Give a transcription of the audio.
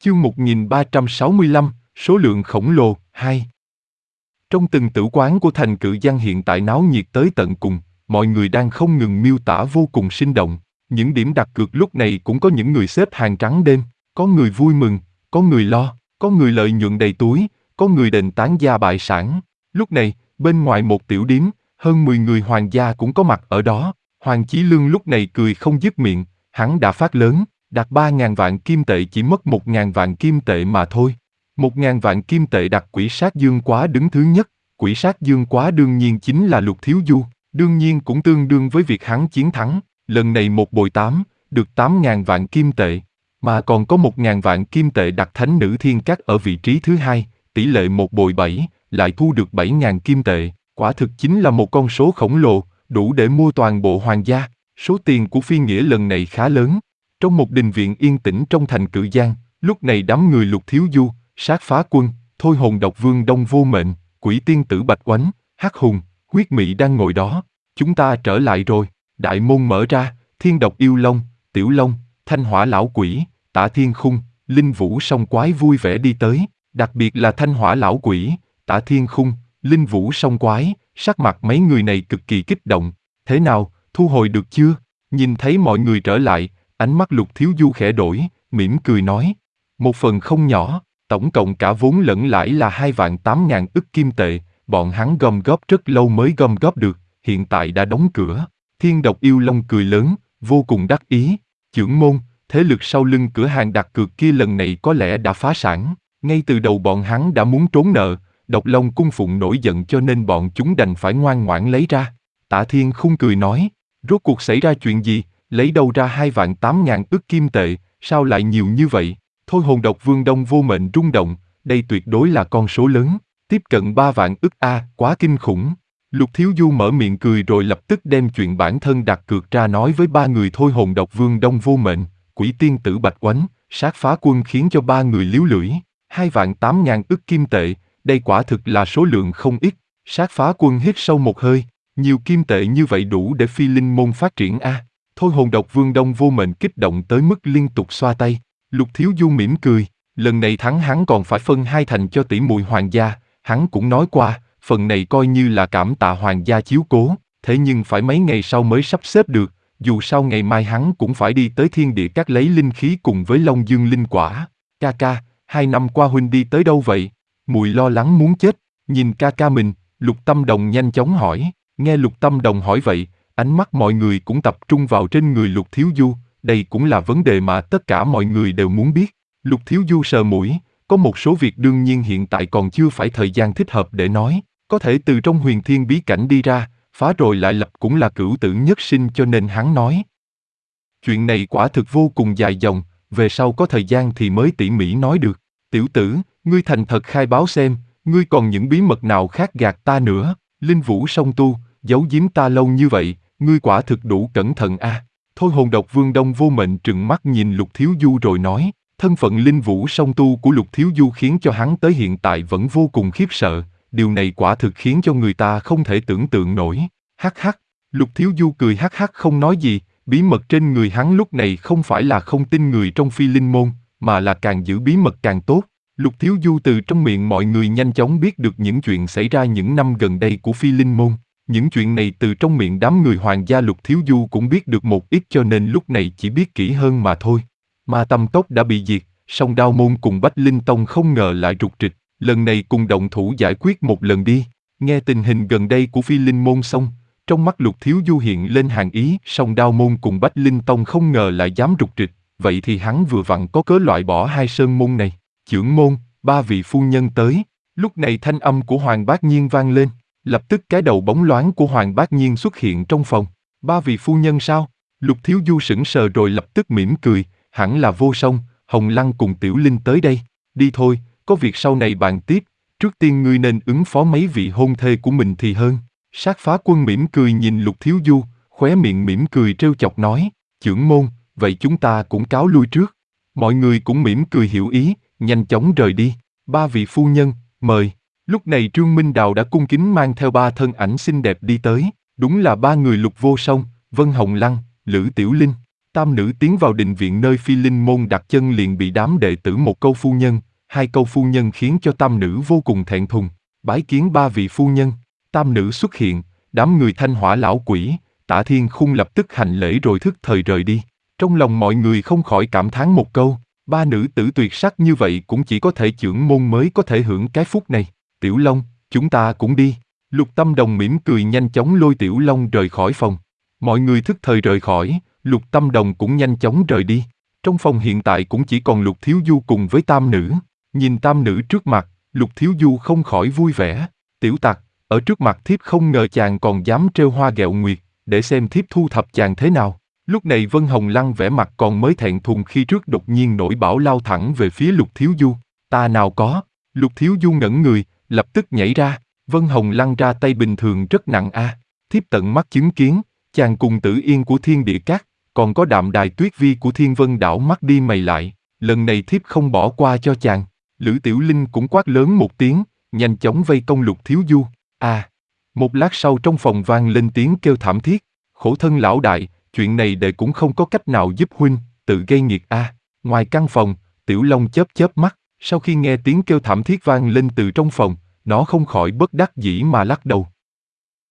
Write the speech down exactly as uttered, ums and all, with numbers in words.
Chương một nghìn ba trăm sáu mươi lăm, số lượng khổng lồ, hai. Trong từng tử quán của thành Cự Giang hiện tại náo nhiệt tới tận cùng, mọi người đang không ngừng miêu tả vô cùng sinh động. Những điểm đặt cược lúc này cũng có những người xếp hàng trắng đêm, có người vui mừng, có người lo, có người lợi nhuận đầy túi, có người đền tán gia bại sản. Lúc này, bên ngoài một tiểu điếm, hơn mười người hoàng gia cũng có mặt ở đó. Hoàng Chí Lương lúc này cười không dứt miệng, hắn đã phát lớn, đặt ba ngàn vạn kim tệ chỉ mất một ngàn vạn kim tệ mà thôi. Một ngàn vạn kim tệ đặt Quỷ Sát Dương Quá đứng thứ nhất. Quỷ Sát Dương Quá đương nhiên chính là Lục Thiếu Du, đương nhiên cũng tương đương với việc hắn chiến thắng. Lần này một bồi tám, được tám ngàn vạn kim tệ, mà còn có một ngàn vạn kim tệ đặt Thánh Nữ Thiên Các ở vị trí thứ hai, tỷ lệ một bồi bảy, lại thu được bảy ngàn kim tệ. Quả thực chính là một con số khổng lồ, đủ để mua toàn bộ hoàng gia. Số tiền của Phi Nghĩa lần này khá lớn. Trong một đình viện yên tĩnh trong thành Cự Giang, lúc này đám người Lục Thiếu Du, Sát Phá Quân, Thôi Hồn Độc Vương Đông Vô Mệnh, Quỷ Tiên Tử Bạch Oánh, Hắc Hùng, Huyết Mị đang ngồi đó. Chúng ta trở lại rồi. Đại môn mở ra, Thiên Độc Yêu Long, Tiểu Long, Thanh Hỏa Lão Quỷ, Tả Thiên Khung, Linh Vũ Song Quái vui vẻ đi tới. Đặc biệt là Thanh Hỏa Lão Quỷ, Tả Thiên Khung, Linh Vũ Song Quái, sắc mặt mấy người này cực kỳ kích động. Thế nào, thu hồi được chưa? Nhìn thấy mọi người trở lại, ánh mắt Lục Thiếu Du khẽ đổi, mỉm cười nói. Một phần không nhỏ, tổng cộng cả vốn lẫn lãi là hai vạn tám ngàn ức kim tệ, bọn hắn gom góp rất lâu mới gom góp được, hiện tại đã đóng cửa. Thiên Độc Yêu Long cười lớn, vô cùng đắc ý. Chưởng môn, thế lực sau lưng cửa hàng đặt cược kia lần này có lẽ đã phá sản. Ngay từ đầu bọn hắn đã muốn trốn nợ, Độc Long cung phụng nổi giận cho nên bọn chúng đành phải ngoan ngoãn lấy ra. Tả Thiên Khung cười nói, rốt cuộc xảy ra chuyện gì, lấy đâu ra hai vạn tám ngàn ức kim tệ, sao lại nhiều như vậy? Thôi Hồn Độc Vương Đông Vô Mệnh rung động, đây tuyệt đối là con số lớn, tiếp cận ba vạn ức a, quá kinh khủng. Lục Thiếu Du mở miệng cười rồi lập tức đem chuyện bản thân đặt cược ra nói với ba người Thôi Hồn Độc Vương Đông Vô Mệnh, Quỷ Tiên Tử Bạch Oánh, Sát Phá Quân khiến cho ba người líu lưỡi. Hai vạn tám ngàn ức kim tệ, đây quả thực là số lượng không ít. Sát Phá Quân hít sâu một hơi, nhiều kim tệ như vậy đủ để Phi Linh môn phát triển a. Thôi Hồn Độc Vương Đông Vô Mệnh kích động tới mức liên tục xoa tay. Lục Thiếu Du mỉm cười, lần này thắng hắn còn phải phân hai thành cho tỷ muội hoàng gia, hắn cũng nói qua, phần này coi như là cảm tạ hoàng gia chiếu cố, thế nhưng phải mấy ngày sau mới sắp xếp được, dù sao ngày mai hắn cũng phải đi tới Thiên Địa Các lấy linh khí cùng với Long Dương linh quả. Ca ca, hai năm qua huynh đi tới đâu vậy? Mùi lo lắng muốn chết, nhìn ca ca mình, Lục Tâm Đồng nhanh chóng hỏi. Nghe Lục Tâm Đồng hỏi vậy, ánh mắt mọi người cũng tập trung vào trên người Lục Thiếu Du, đây cũng là vấn đề mà tất cả mọi người đều muốn biết. Lục Thiếu Du sờ mũi, có một số việc đương nhiên hiện tại còn chưa phải thời gian thích hợp để nói, có thể từ trong huyền thiên bí cảnh đi ra, phá rồi lại lập cũng là cửu tử nhất sinh cho nên hắn nói. Chuyện này quả thực vô cùng dài dòng, về sau có thời gian thì mới tỉ mỉ nói được. Tiểu tử, ngươi thành thật khai báo xem, ngươi còn những bí mật nào khác gạt ta nữa? Linh Vũ Song Tu, giấu giếm ta lâu như vậy, ngươi quả thực đủ cẩn thận a. À. Thôi Hồn Độc Vương Đông Vô Mệnh trừng mắt nhìn Lục Thiếu Du rồi nói, thân phận Linh Vũ Song Tu của Lục Thiếu Du khiến cho hắn tới hiện tại vẫn vô cùng khiếp sợ, điều này quả thực khiến cho người ta không thể tưởng tượng nổi. Hắc hắc, Lục Thiếu Du cười hắc hắc không nói gì, bí mật trên người hắn lúc này không phải là không tin người trong Phi Linh môn, mà là càng giữ bí mật càng tốt. Lục Thiếu Du từ trong miệng mọi người nhanh chóng biết được những chuyện xảy ra những năm gần đây của Phi Linh môn. Những chuyện này từ trong miệng đám người hoàng gia Lục Thiếu Du cũng biết được một ít cho nên lúc này chỉ biết kỹ hơn mà thôi. Ma Tâm Cốc đã bị diệt, song Đao Môn cùng Bách Linh Tông không ngờ lại rục rịch, lần này cùng động thủ giải quyết một lần đi. Nghe tình hình gần đây của Phi Linh môn xong, trong mắt Lục Thiếu Du hiện lên hàn ý, song Đao Môn cùng Bách Linh Tông không ngờ lại dám rục rịch, vậy thì hắn vừa vặn có cớ loại bỏ hai sơn môn này. Chưởng môn, ba vị phu nhân tới. Lúc này thanh âm của Hoàng Bác Nhiên vang lên. Lập tức cái đầu bóng loáng của Hoàng Bác Nhiên xuất hiện trong phòng. Ba vị phu nhân sao? Lục Thiếu Du sững sờ rồi lập tức mỉm cười, hẳn là Vô Song, Hồng Lăng cùng Tiểu Linh tới đây. Đi thôi, có việc sau này bàn tiếp, trước tiên ngươi nên ứng phó mấy vị hôn thê của mình thì hơn. Sát Phá Quân mỉm cười nhìn Lục Thiếu Du, khóe miệng mỉm cười trêu chọc nói, chưởng môn, vậy chúng ta cũng cáo lui trước. Mọi người cũng mỉm cười hiểu ý, nhanh chóng rời đi. Ba vị phu nhân, mời. Lúc này Trương Minh Đào đã cung kính mang theo ba thân ảnh xinh đẹp đi tới, đúng là ba người Lục Vô Song, Vân Hồng Lăng, Lữ Tiểu Linh. Tam nữ tiến vào đình viện nơi Phi Linh môn đặt chân liền bị đám đệ tử một câu phu nhân, hai câu phu nhân khiến cho tam nữ vô cùng thẹn thùng. Bái kiến ba vị phu nhân. Tam nữ xuất hiện, đám người Thanh Hỏa lão quỷ, Tả Thiên Khung lập tức hành lễ rồi thức thời rời đi. Trong lòng mọi người không khỏi cảm thán một câu, ba nữ tử tuyệt sắc như vậy cũng chỉ có thể chưởng môn mới có thể hưởng cái phúc này. Tiểu Long, chúng ta cũng đi. Lục Tâm Đồng mỉm cười nhanh chóng lôi Tiểu Long rời khỏi phòng. Mọi người thức thời rời khỏi, Lục Tâm Đồng cũng nhanh chóng rời đi. Trong phòng hiện tại cũng chỉ còn Lục Thiếu Du cùng với tam nữ. Nhìn tam nữ trước mặt, Lục Thiếu Du không khỏi vui vẻ. Tiểu tặc, ở trước mặt thiếp không ngờ chàng còn dám trêu hoa ghẹo nguyệt, để xem thiếp thu thập chàng thế nào. Lúc này Vân Hồng Lăng vẻ mặt còn mới thẹn thùng khi trước đột nhiên nổi bão lao thẳng về phía Lục Thiếu Du. Ta nào có. Lục Thiếu Du ngẩn người, lập tức nhảy ra. Vân Hồng Lăng ra tay bình thường rất nặng a. À. Thiếp tận mắt chứng kiến, chàng cùng Tử Yên của Thiên Địa Các, còn có Đạm Đài Tuyết Vi của Thiên Vân Đảo mắt đi mày lại. Lần này thiếp không bỏ qua cho chàng. Lữ Tiểu Linh cũng quát lớn một tiếng, nhanh chóng vây công Lục Thiếu Du. À, một lát sau trong phòng vang lên tiếng kêu thảm thiết. Khổ thân lão đại, chuyện này đệ cũng không có cách nào giúp huynh, tự gây nghiệt a. À. Ngoài căn phòng, Tiểu Long chớp chớp mắt, sau khi nghe tiếng kêu thảm thiết vang lên từ trong phòng, nó không khỏi bất đắc dĩ mà lắc đầu.